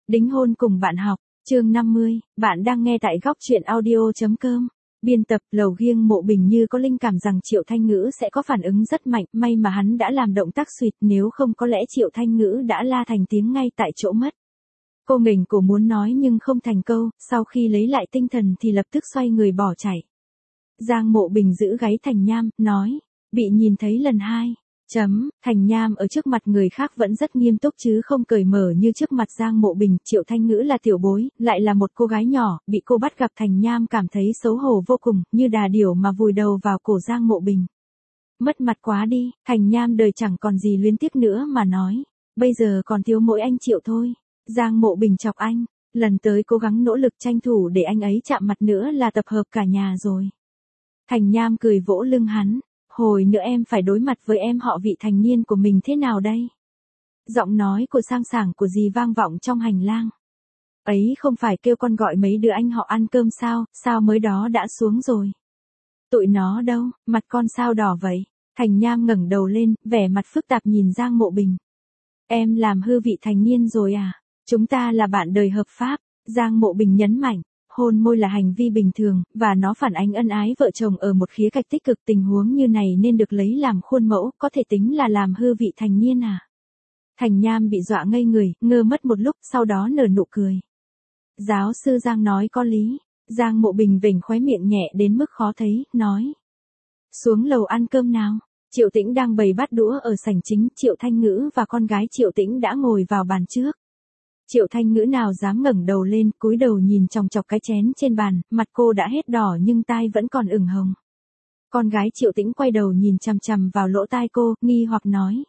Đính hôn cùng bạn học, chương 50, bạn đang nghe tại góc truyện audio.com. Biên tập Lầu Kiêng Mộ Bình như có linh cảm rằng Triệu Thanh Ngữ sẽ có phản ứng rất mạnh, may mà hắn đã làm động tác xuyệt, nếu không có lẽ Triệu Thanh Ngữ đã la thành tiếng ngay tại chỗ mất. Cô nghềnh cổ muốn nói nhưng không thành câu, sau khi lấy lại tinh thần thì lập tức xoay người bỏ chạy. Giang Mộ Bình giữ gáy Thành Nham, nói, bị nhìn thấy lần hai. Thành Nham ở trước mặt người khác vẫn rất nghiêm túc chứ không cởi mở như trước mặt Giang Mộ Bình. Triệu Thanh Ngữ là tiểu bối, lại là một cô gái nhỏ, bị cô bắt gặp Thành Nham cảm thấy xấu hổ vô cùng, như đà điểu mà vùi đầu vào cổ Giang Mộ Bình. Mất mặt quá đi, Thành Nham đời chẳng còn gì luyến tiếc nữa mà nói, bây giờ còn thiếu mỗi anh Triệu thôi. Giang Mộ Bình chọc anh, lần tới cố gắng nỗ lực tranh thủ để anh ấy chạm mặt nữa là tập hợp cả nhà rồi. Thành Nham cười vỗ lưng hắn. Hồi nữa em phải đối mặt với em họ vị thành niên của mình thế nào đây? Giọng nói của sang sảng của dì vang vọng trong hành lang. Ấy không phải kêu con gọi mấy đứa anh họ ăn cơm sao mới đó đã xuống rồi. Tụi nó đâu, mặt con sao đỏ vậy? Thành Nham ngẩng đầu lên, vẻ mặt phức tạp nhìn Giang Mộ Bình. Em làm hư vị thành niên rồi à? Chúng ta là bạn đời hợp pháp, Giang Mộ Bình nhấn mạnh. Hôn môi là hành vi bình thường, và nó phản ánh ân ái vợ chồng ở một khía cạnh tích cực. Tình huống như này nên được lấy làm khuôn mẫu, có thể tính là làm hư vị thành niên à? Thành Nham bị dọa ngây người, ngơ mất một lúc, sau đó nở nụ cười. Giáo sư Giang nói có lý. Giang Mộ Bình vểnh khóe miệng nhẹ đến mức khó thấy, nói. Xuống lầu ăn cơm nào. Triệu Tĩnh đang bày bát đũa ở sảnh chính, Triệu Thanh Ngữ và con gái Triệu Tĩnh đã ngồi vào bàn trước. Triệu Thanh Ngữ nào dám ngẩng đầu lên, cúi đầu nhìn chòng chọc cái chén trên bàn, mặt cô đã hết đỏ nhưng tai vẫn còn ửng hồng. Con gái Triệu Tĩnh quay đầu nhìn chằm chằm vào lỗ tai cô, nghi hoặc nói.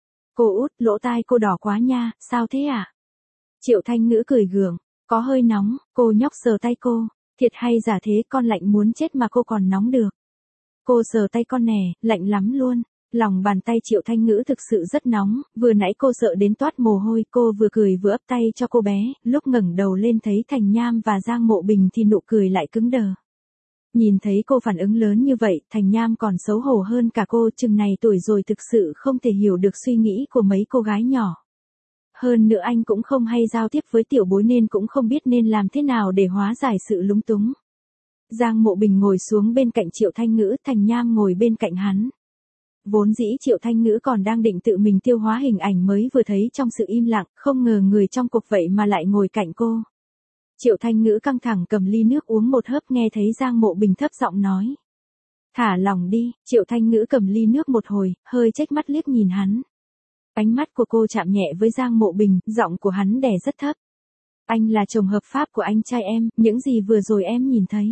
Cô út, lỗ tai cô đỏ quá nha, sao thế ạ? Triệu Thanh Ngữ cười gượng, có hơi nóng, cô nhóc sờ tay cô, thiệt hay giả thế, con lạnh muốn chết mà cô còn nóng được. Cô sờ tay con nè, lạnh lắm luôn. Lòng bàn tay Triệu Thanh Ngữ thực sự rất nóng, vừa nãy cô sợ đến toát mồ hôi, cô vừa cười vừa ấp tay cho cô bé, lúc ngẩng đầu lên thấy Thành Nham và Giang Mộ Bình thì nụ cười lại cứng đờ. Nhìn thấy cô phản ứng lớn như vậy, Thành Nham còn xấu hổ hơn cả cô, chừng này tuổi rồi thực sự không thể hiểu được suy nghĩ của mấy cô gái nhỏ. Hơn nữa anh cũng không hay giao tiếp với tiểu bối nên cũng không biết nên làm thế nào để hóa giải sự lúng túng. Giang Mộ Bình ngồi xuống bên cạnh Triệu Thanh Ngữ, Thành Nham ngồi bên cạnh hắn. Vốn dĩ Triệu Thanh Ngữ còn đang định tự mình tiêu hóa hình ảnh mới vừa thấy trong sự im lặng, không ngờ người trong cuộc vậy mà lại ngồi cạnh cô. Triệu Thanh Ngữ căng thẳng cầm ly nước uống một hớp, nghe thấy Giang Mộ Bình thấp giọng nói. Thả lòng đi. Triệu Thanh Ngữ cầm ly nước một hồi, hơi chếch mắt liếc nhìn hắn. Ánh mắt của cô chạm nhẹ với Giang Mộ Bình, giọng của hắn đè rất thấp. Anh là chồng hợp pháp của anh trai em, những gì vừa rồi em nhìn thấy.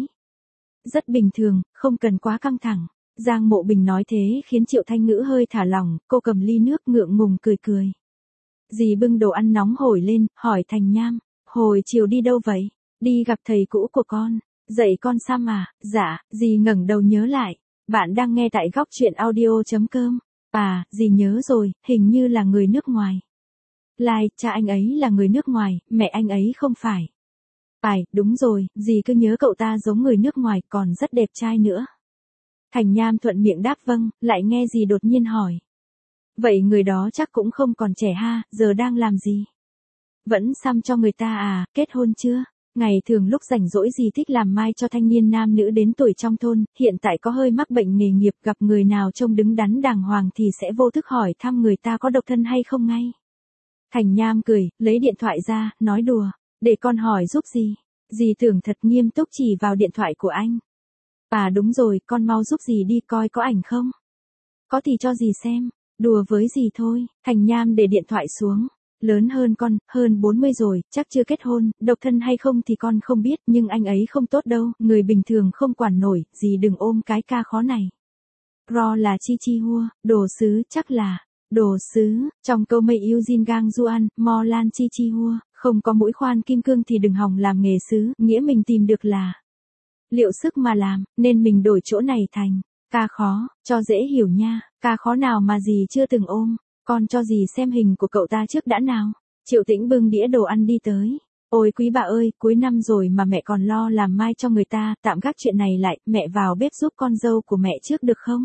Rất bình thường, không cần quá căng thẳng. Giang Mộ Bình nói thế khiến Triệu Thanh Ngữ hơi thả lỏng, cô cầm ly nước ngượng ngùng cười cười. Dì bưng đồ ăn nóng hổi lên, hỏi Thành Nham, hồi chiều đi đâu vậy? Đi gặp thầy cũ của con, dạy con xăm à? Dạ, dì ngẩng đầu nhớ lại, bạn đang nghe tại góc truyện audio.com. À, dì nhớ rồi, hình như là người nước ngoài. Lai, cha anh ấy là người nước ngoài, mẹ anh ấy không phải. Đúng rồi, dì cứ nhớ cậu ta giống người nước ngoài, còn rất đẹp trai nữa. Thành Nham thuận miệng đáp vâng, lại nghe dì đột nhiên hỏi. Vậy người đó chắc cũng không còn trẻ ha, giờ đang làm gì? Vẫn xăm cho người ta à, kết hôn chưa? Ngày thường lúc rảnh rỗi dì thích làm mai cho thanh niên nam nữ đến tuổi trong thôn, hiện tại có hơi mắc bệnh nghề nghiệp, gặp người nào trông đứng đắn đàng hoàng thì sẽ vô thức hỏi thăm người ta có độc thân hay không ngay. Thành Nham cười, lấy điện thoại ra, nói đùa, để con hỏi giúp dì. Dì tưởng thật nghiêm túc chỉ vào điện thoại của anh. Đúng rồi, con mau giúp dì đi coi có ảnh không? Có thì cho dì xem, đùa với dì thôi. Thành Nham để điện thoại xuống. Lớn hơn con, hơn 40 rồi, chắc chưa kết hôn, độc thân hay không thì con không biết, nhưng anh ấy không tốt đâu, người bình thường không quản nổi, dì đừng ôm cái ca khó này. Ro là chi chi hua, đồ sứ, chắc là, đồ sứ, trong câu mây yêu Jin gang Juan, mo lan chi chi hua, không có mũi khoan kim cương thì đừng hòng làm nghề sứ, nghĩa mình tìm được là liệu sức mà làm, nên mình đổi chỗ này thành ca khó, cho dễ hiểu nha, ca khó nào mà dì chưa từng ôm, con cho dì xem hình của cậu ta trước đã nào. Triệu Tĩnh bưng đĩa đồ ăn đi tới. Ôi quý bà ơi, cuối năm rồi mà mẹ còn lo làm mai cho người ta, tạm gác chuyện này lại, mẹ vào bếp giúp con dâu của mẹ trước được không?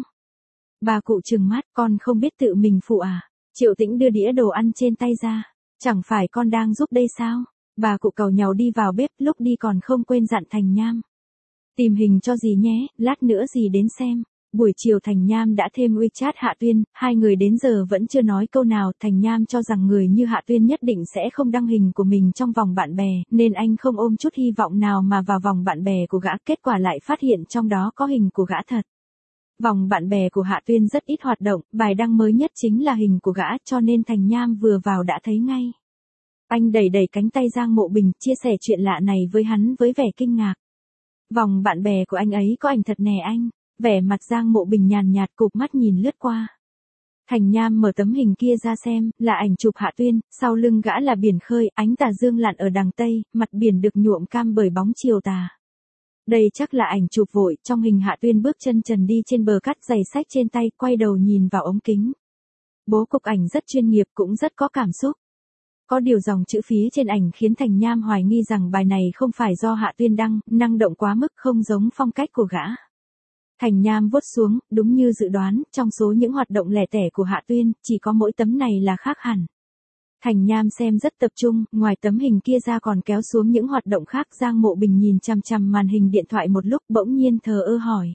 Bà cụ trừng mắt, con không biết tự mình phụ à? Triệu Tĩnh đưa đĩa đồ ăn trên tay ra. Chẳng phải con đang giúp đây sao? Bà cụ cầu nhàu đi vào bếp, lúc đi còn không quên dặn Thành Nham. Tìm hình cho dì nhé, lát nữa dì đến xem. Buổi chiều Thành Nham đã thêm WeChat Hạ Tuyên, hai người đến giờ vẫn chưa nói câu nào. Thành Nham cho rằng người như Hạ Tuyên nhất định sẽ không đăng hình của mình trong vòng bạn bè, nên anh không ôm chút hy vọng nào mà vào vòng bạn bè của gã, kết quả lại phát hiện trong đó có hình của gã thật. Vòng bạn bè của Hạ Tuyên rất ít hoạt động, bài đăng mới nhất chính là hình của gã, cho nên Thành Nham vừa vào đã thấy ngay. Anh đẩy đẩy cánh tay Giang Mộ Bình, chia sẻ chuyện lạ này với hắn với vẻ kinh ngạc. Vòng bạn bè của anh ấy có ảnh thật nè anh. Vẻ mặt Giang Mộ Bình nhàn nhạt, cụp mắt nhìn lướt qua. Thành Nham mở tấm hình kia ra xem, là ảnh chụp Hạ Tuyên, sau lưng gã là biển khơi, ánh tà dương lặn ở đằng tây, mặt biển được nhuộm cam bởi bóng chiều tà. Đây chắc là ảnh chụp vội, trong hình Hạ Tuyên bước chân trần đi trên bờ cát, giày xách trên tay, quay đầu nhìn vào ống kính. Bố cục ảnh rất chuyên nghiệp, cũng rất có cảm xúc. Có điều dòng chữ phía trên ảnh khiến Thành Nham hoài nghi rằng bài này không phải do Hạ Tuyên đăng, năng động quá mức, không giống phong cách của gã. Thành Nham vuốt xuống, đúng như dự đoán, trong số những hoạt động lẻ tẻ của Hạ Tuyên, chỉ có mỗi tấm này là khác hẳn. Thành Nham xem rất tập trung, ngoài tấm hình kia ra còn kéo xuống những hoạt động khác. Giang Mộ Bình nhìn chằm chằm màn hình điện thoại một lúc, bỗng nhiên thờ ơ hỏi.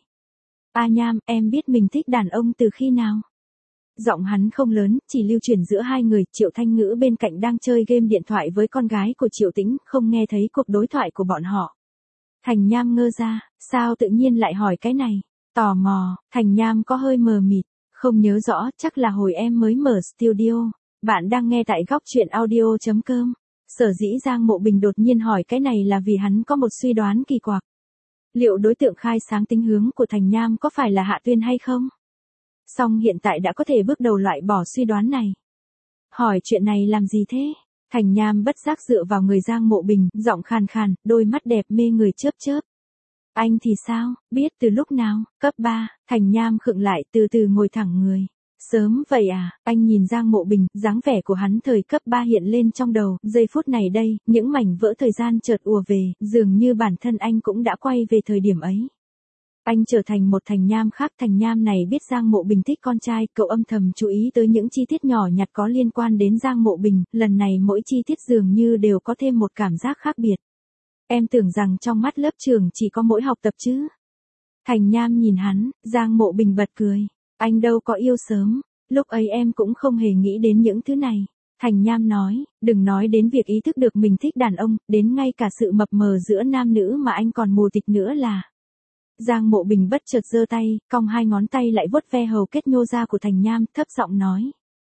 A Nham, em biết mình thích đàn ông từ khi nào? Giọng hắn không lớn, chỉ lưu truyền giữa hai người. Triệu Thanh Ngữ bên cạnh đang chơi game điện thoại với con gái của Triệu Tĩnh, không nghe thấy cuộc đối thoại của bọn họ. Thành Nham ngơ ra, sao tự nhiên lại hỏi cái này? Tò mò, Thành Nham có hơi mờ mịt, không nhớ rõ, chắc là hồi em mới mở studio. Bạn đang nghe tại góc truyện audio.com. Sở dĩ Giang Mộ Bình đột nhiên hỏi cái này là vì hắn có một suy đoán kỳ quặc. Liệu đối tượng khai sáng tính hướng của Thành Nham có phải là Hạ Tuyên hay không? Song hiện tại đã có thể bước đầu loại bỏ suy đoán này. Hỏi chuyện này làm gì thế? Thành Nham bất giác dựa vào người Giang Mộ Bình, giọng khàn khàn, đôi mắt đẹp mê người chớp chớp. Anh thì sao, biết từ lúc nào? Cấp 3, Thành Nham khựng lại, từ từ ngồi thẳng người. Sớm vậy à? Anh nhìn Giang Mộ Bình, dáng vẻ của hắn thời cấp 3 hiện lên trong đầu, giây phút này đây, những mảnh vỡ thời gian chợt ùa về, dường như bản thân anh cũng đã quay về thời điểm ấy. Anh trở thành một Thành Nham khác. Thành Nham này biết Giang Mộ Bình thích con trai, cậu âm thầm chú ý tới những chi tiết nhỏ nhặt có liên quan đến Giang Mộ Bình, lần này mỗi chi tiết dường như đều có thêm một cảm giác khác biệt. Em tưởng rằng trong mắt lớp trường chỉ có mỗi học tập chứ. Thành Nham nhìn hắn, Giang Mộ Bình bật cười. Anh đâu có yêu sớm, lúc ấy em cũng không hề nghĩ đến những thứ này. Thành Nham nói, đừng nói đến việc ý thức được mình thích đàn ông, đến ngay cả sự mập mờ giữa nam nữ mà anh còn mù tịt nữa là. Giang Mộ Bình bất chợt giơ tay, cong hai ngón tay lại vuốt ve hầu kết nhô ra của Thành Nham, thấp giọng nói.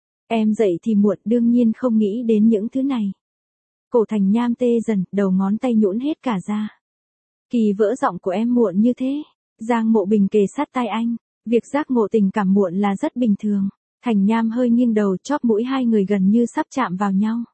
Em dậy thì muộn, đương nhiên không nghĩ đến những thứ này. Cổ Thành Nham tê dần, đầu ngón tay nhũn hết cả ra. Kỳ vỡ giọng của em muộn như thế. Giang Mộ Bình kề sát tai anh. Việc giác ngộ tình cảm muộn là rất bình thường. Thành Nham hơi nghiêng đầu, chóp mũi hai người gần như sắp chạm vào nhau.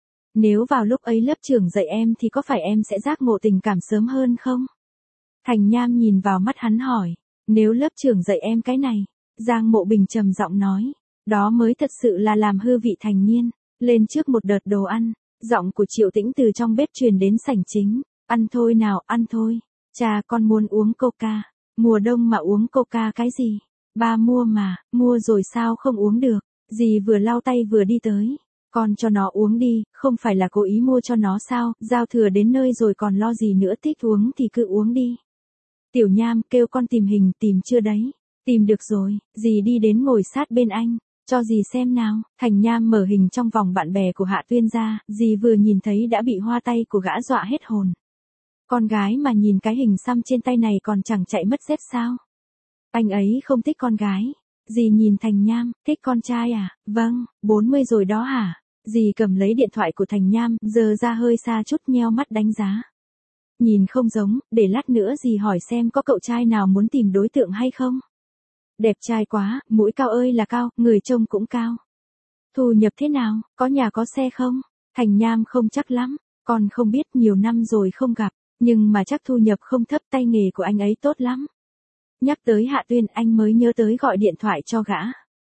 Nếu vào lúc ấy lớp trưởng dạy em thì có phải em sẽ giác ngộ tình cảm sớm hơn không? Thành Nham nhìn vào mắt hắn hỏi. Nếu lớp trưởng dạy em cái này, Giang Mộ Bình trầm giọng nói. Đó mới thật sự là làm hư vị thành niên. Lên trước một đợt đồ ăn. Giọng của Triệu Tĩnh từ trong bếp truyền đến sảnh chính. Ăn thôi nào, ăn thôi. Cha, con muốn uống coca. Mùa đông mà uống coca cái gì? Ba mua mà, mua rồi sao không uống được? Dì vừa lau tay vừa đi tới. Con cho nó uống đi, không phải là cố ý mua cho nó sao? Giao thừa đến nơi rồi còn lo gì nữa, thích uống thì cứ uống đi. Tiểu Nham, kêu con tìm hình, tìm chưa đấy? Tìm được rồi, dì đi đến ngồi sát bên anh. Cho dì xem nào. Thành Nham mở hình trong vòng bạn bè của Hạ Tuyên ra, dì vừa nhìn thấy đã bị hoa tay của gã dọa hết hồn. Con gái mà nhìn cái hình xăm trên tay này còn chẳng chạy mất dép sao? Anh ấy không thích con gái. Dì nhìn Thành Nham, thích con trai à? Vâng, 40 rồi đó hả? Dì cầm lấy điện thoại của Thành Nham, giơ ra hơi xa chút, nheo mắt đánh giá. Nhìn không giống, để lát nữa dì hỏi xem có cậu trai nào muốn tìm đối tượng hay không? Đẹp trai quá, mũi cao ơi là cao, người trông cũng cao. Thu nhập thế nào, có nhà có xe không? Thành Nham không chắc lắm, con không biết, nhiều năm rồi không gặp, nhưng mà chắc thu nhập không thấp, tay nghề của anh ấy tốt lắm. Nhắc tới Hạ Tuyên, anh mới nhớ tới gọi điện thoại cho gã.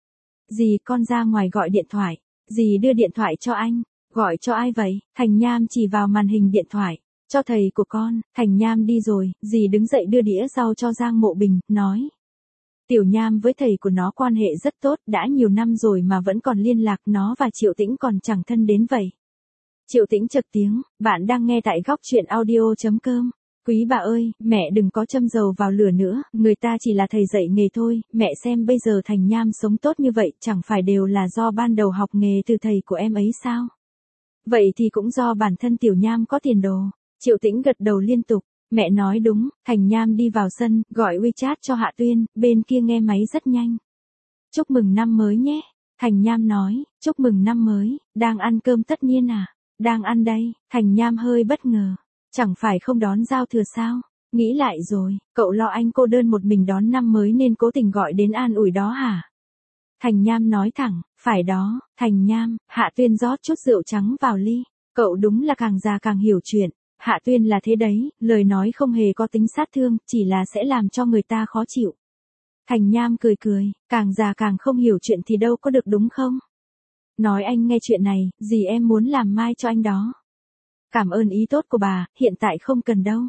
Dì, con ra ngoài gọi điện thoại. Dì đưa điện thoại cho anh. Gọi cho ai vậy? Thành Nham chỉ vào màn hình điện thoại. Cho thầy của con. Thành Nham đi rồi, dì đứng dậy đưa đĩa rau cho Giang Mộ Bình, nói. Tiểu Nham với thầy của nó quan hệ rất tốt, đã nhiều năm rồi mà vẫn còn liên lạc, nó và Triệu Tĩnh còn chẳng thân đến vậy. Triệu Tĩnh chật tiếng, bạn đang nghe tại góc chuyện audio.com. Quý bà ơi, mẹ đừng có châm dầu vào lửa nữa, người ta chỉ là thầy dạy nghề thôi, mẹ xem bây giờ Thành Nham sống tốt như vậy chẳng phải đều là do ban đầu học nghề từ thầy của em ấy sao? Vậy thì cũng do bản thân Tiểu Nham có tiền đồ. Triệu Tĩnh gật đầu liên tục, mẹ nói đúng. Thành Nham đi vào sân, gọi WeChat cho Hạ Tuyên, bên kia nghe máy rất nhanh. Chúc mừng năm mới nhé. Thành Nham nói, chúc mừng năm mới, đang ăn cơm tất niên à? Đang ăn đây. Thành Nham hơi bất ngờ. Chẳng phải không đón giao thừa sao? Nghĩ lại rồi, cậu lo anh cô đơn một mình đón năm mới nên cố tình gọi đến an ủi đó hả? Thành Nham nói thẳng, phải đó. Thành Nham. Hạ Tuyên rót chút rượu trắng vào ly. Cậu đúng là càng già càng hiểu chuyện. Hạ Tuyên là thế đấy, lời nói không hề có tính sát thương, chỉ là sẽ làm cho người ta khó chịu. Thành Nham cười cười, càng già càng không hiểu chuyện thì đâu có được đúng không? Nói anh nghe chuyện này, gì em muốn làm mai cho anh đó. Cảm ơn ý tốt của bà, hiện tại không cần đâu.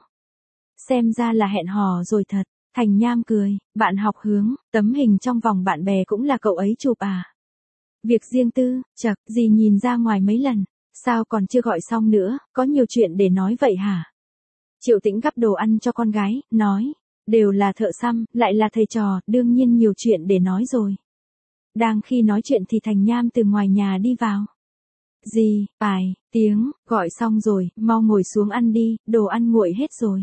Xem ra là hẹn hò rồi thật. Thành Nham cười, bạn học hướng, tấm hình trong vòng bạn bè cũng là cậu ấy chụp à? Việc riêng tư, chật, gì nhìn ra ngoài mấy lần, sao còn chưa gọi xong nữa, có nhiều chuyện để nói vậy hả? Triệu Tĩnh gắp đồ ăn cho con gái, nói, đều là thợ xăm, lại là thầy trò, đương nhiên nhiều chuyện để nói rồi. Đang khi nói chuyện thì Thành Nham từ ngoài nhà đi vào. Gì, tiếng, gọi xong rồi, mau ngồi xuống ăn đi, đồ ăn nguội hết rồi.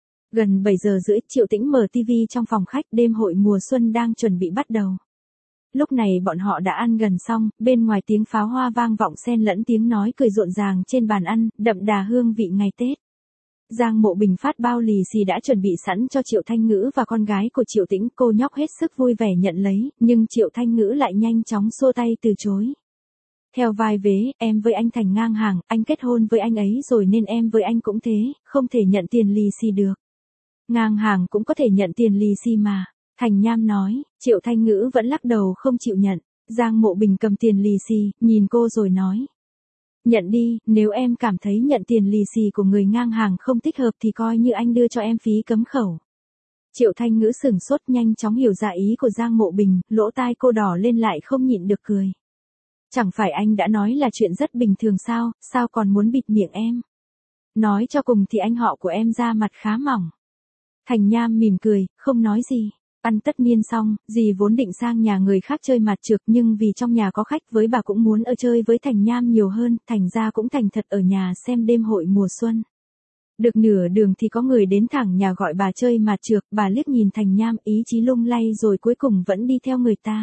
Gần 7 giờ rưỡi, Triệu Tĩnh mở tivi trong phòng khách, đêm hội mùa xuân đang chuẩn bị bắt đầu. Lúc này bọn họ đã ăn gần xong, bên ngoài tiếng pháo hoa vang vọng xen lẫn tiếng nói cười rộn ràng trên bàn ăn, đậm đà hương vị ngày Tết. Giang Mộ Bình phát bao lì xì đã chuẩn bị sẵn cho Triệu Thanh Ngữ và con gái của Triệu Tĩnh, cô nhóc hết sức vui vẻ nhận lấy, nhưng Triệu Thanh Ngữ lại nhanh chóng xua tay từ chối. Theo vai vế, em với anh Thành ngang hàng, anh kết hôn với anh ấy rồi nên em với anh cũng thế, không thể nhận tiền lì xì được. Ngang hàng cũng có thể nhận tiền lì xì mà. Thành Nham nói, Triệu Thanh Ngữ vẫn lắc đầu không chịu nhận. Giang Mộ Bình cầm tiền lì xì, nhìn cô rồi nói. Nhận đi, nếu em cảm thấy nhận tiền lì xì của người ngang hàng không thích hợp thì coi như anh đưa cho em phí cấm khẩu. Triệu Thanh Ngữ sửng sốt nhanh chóng hiểu ra ý của Giang Mộ Bình, lỗ tai cô đỏ lên lại không nhịn được cười. Chẳng phải anh đã nói là chuyện rất bình thường sao còn muốn bịt miệng em? Nói cho cùng thì anh họ của em da mặt khá mỏng. Thành Nham mỉm cười, không nói gì. Ăn tất niên xong, dì vốn định sang nhà người khác chơi mặt trược nhưng vì trong nhà có khách với bà cũng muốn ở chơi với Thành Nham nhiều hơn, thành ra cũng thành thật ở nhà xem đêm hội mùa xuân. Được nửa đường thì có người đến thẳng nhà gọi bà chơi mặt trược, bà liếc nhìn Thành Nham ý chí lung lay rồi cuối cùng vẫn đi theo người ta.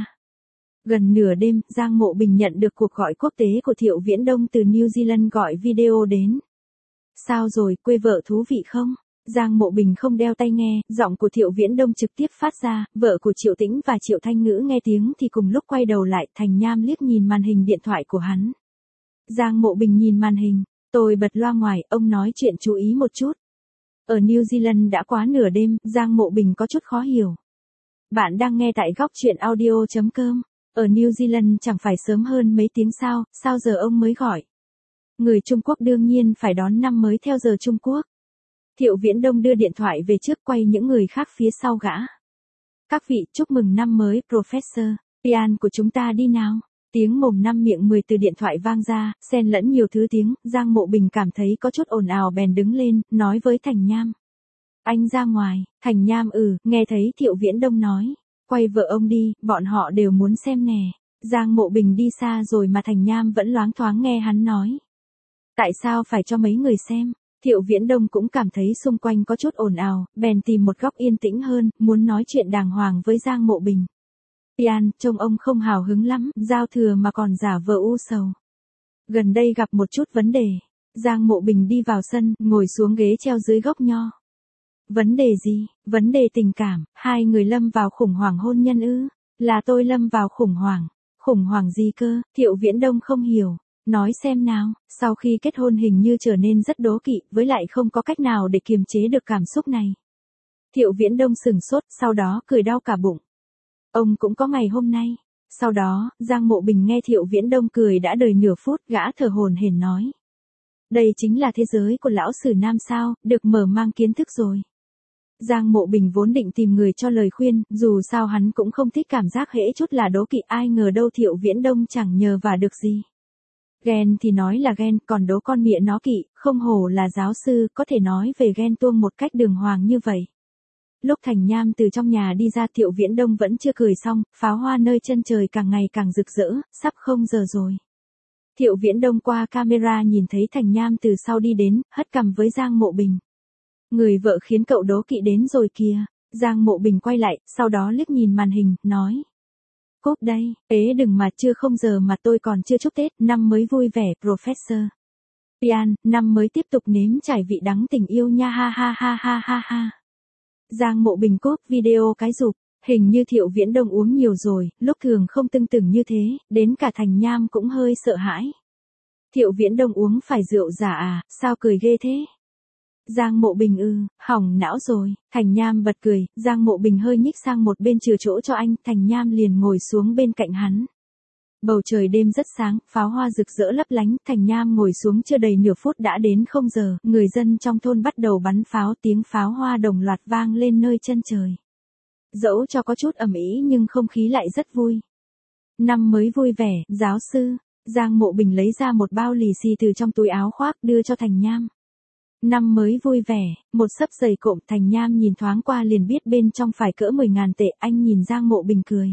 Gần nửa đêm, Giang Mộ Bình nhận được cuộc gọi quốc tế của Thiệu Viễn Đông từ New Zealand gọi video đến. Sao rồi, quê vợ thú vị không? Giang Mộ Bình không đeo tai nghe, giọng của Thiệu Viễn Đông trực tiếp phát ra, vợ của Triệu Tĩnh và Triệu Thanh Ngữ nghe tiếng thì cùng lúc quay đầu lại, Thành Nham liếc nhìn màn hình điện thoại của hắn. Giang Mộ Bình nhìn màn hình, tôi bật loa ngoài, ông nói chuyện chú ý một chút. Ở New Zealand đã quá nửa đêm, Giang Mộ Bình có chút khó hiểu. Bạn đang nghe tại góc chuyện audio.com. Ở New Zealand chẳng phải sớm hơn mấy tiếng sao giờ ông mới gọi? Người Trung Quốc đương nhiên phải đón năm mới theo giờ Trung Quốc. Thiệu Viễn Đông đưa điện thoại về trước quay những người khác phía sau gã. Các vị, chúc mừng năm mới, Professor. Pian của chúng ta đi nào. Tiếng mồm năm miệng 10 từ điện thoại vang ra, xen lẫn nhiều thứ tiếng, Giang Mộ Bình cảm thấy có chút ồn ào bèn đứng lên, nói với Thành Nham. Anh ra ngoài. Thành Nham nghe thấy Thiệu Viễn Đông nói. Quay vợ ông đi, bọn họ đều muốn xem nè. Giang Mộ Bình đi xa rồi mà Thành Nham vẫn loáng thoáng nghe hắn nói. Tại sao phải cho mấy người xem? Thiệu Viễn Đông cũng cảm thấy xung quanh có chút ồn ào, bèn tìm một góc yên tĩnh hơn, muốn nói chuyện đàng hoàng với Giang Mộ Bình. Pian, trông ông không hào hứng lắm, giao thừa mà còn giả vờ u sầu. Gần đây gặp một chút vấn đề. Giang Mộ Bình đi vào sân, ngồi xuống ghế treo dưới gốc nho. Vấn đề gì? Vấn đề tình cảm, hai người lâm vào khủng hoảng hôn nhân ư? Là tôi lâm vào khủng hoảng. Khủng hoảng gì cơ? Thiệu Viễn Đông không hiểu. Nói xem nào, sau khi kết hôn hình như trở nên rất đố kỵ, với lại không có cách nào để kiềm chế được cảm xúc này. Thiệu Viễn Đông sừng sốt, sau đó cười đau cả bụng. Ông cũng có ngày hôm nay. Sau đó, Giang Mộ Bình nghe Thiệu Viễn Đông cười đã đời nửa phút, gã thở hổn hển nói. Đây chính là thế giới của lão sử nam sao, được mở mang kiến thức rồi. Giang Mộ Bình vốn định tìm người cho lời khuyên, dù sao hắn cũng không thích cảm giác hễ chút là đố kỵ, ai ngờ đâu Thiệu Viễn Đông chẳng nhờ vả được gì. Ghen thì nói là ghen, còn đố con mẹ nó kỵ, không hổ là giáo sư, có thể nói về ghen tuông một cách đường hoàng như vậy. Lúc Thành Nham từ trong nhà đi ra, Thiệu Viễn Đông vẫn chưa cười xong, pháo hoa nơi chân trời càng ngày càng rực rỡ, sắp không giờ rồi. Thiệu Viễn Đông qua camera nhìn thấy Thành Nham từ sau đi đến, hất cằm với Giang Mộ Bình. Người vợ khiến cậu đố kỵ đến rồi kìa. Giang Mộ Bình quay lại, sau đó liếc nhìn màn hình, nói. Cốp đây, ế đừng mà chưa không giờ mà tôi còn chưa chúc Tết, năm mới vui vẻ, Professor. Pian, năm mới tiếp tục nếm trải vị đắng tình yêu nha ha ha ha ha ha ha. Giang Mộ Bình cốp video cái rụp, hình như Thiệu Viễn Đông uống nhiều rồi, lúc thường không tưng tửng như thế, đến cả Thành Nham cũng hơi sợ hãi. Thiệu Viễn Đông uống phải rượu giả à, sao cười ghê thế? Giang Mộ Bình hỏng não rồi, Thành Nham bật cười, Giang Mộ Bình hơi nhích sang một bên chừa chỗ cho anh, Thành Nham liền ngồi xuống bên cạnh hắn. Bầu trời đêm rất sáng, pháo hoa rực rỡ lấp lánh, Thành Nham ngồi xuống chưa đầy nửa phút đã đến 0 giờ, người dân trong thôn bắt đầu bắn pháo, tiếng pháo hoa đồng loạt vang lên nơi chân trời. Dẫu cho có chút ầm ĩ nhưng không khí lại rất vui. Năm mới vui vẻ, giáo sư. Giang Mộ Bình lấy ra một bao lì xì từ trong túi áo khoác đưa cho Thành Nham. Năm mới vui vẻ, một xấp giày cộm, Thành Nham nhìn thoáng qua liền biết bên trong phải cỡ 10.000 tệ, anh nhìn Giang Mộ Bình cười.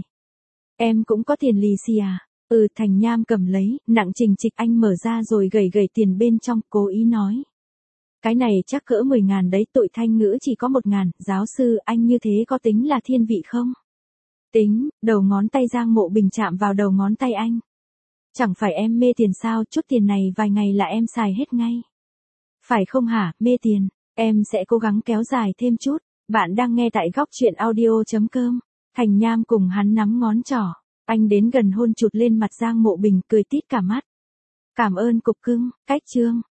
Em cũng có tiền lì xì à? Thành Nham cầm lấy, nặng trình trịch, anh mở ra rồi gẩy gẩy tiền bên trong, cố ý nói. Cái này chắc cỡ 10.000 đấy, tội Thanh ngữ chỉ có 1.000, giáo sư, anh như thế có tính là thiên vị không? Tính, đầu ngón tay Giang Mộ Bình chạm vào đầu ngón tay anh. Chẳng phải em mê tiền sao, chút tiền này vài ngày là em xài hết ngay. Phải không hả, mê tiền, em sẽ cố gắng kéo dài thêm chút. Bạn đang nghe tại góc truyện audio.com. Thành Nham cùng hắn nắm ngón trỏ. Anh đến gần hôn chụt lên mặt Giang Mộ Bình, cười tít cả mắt. Cảm ơn cục cưng, cách chương.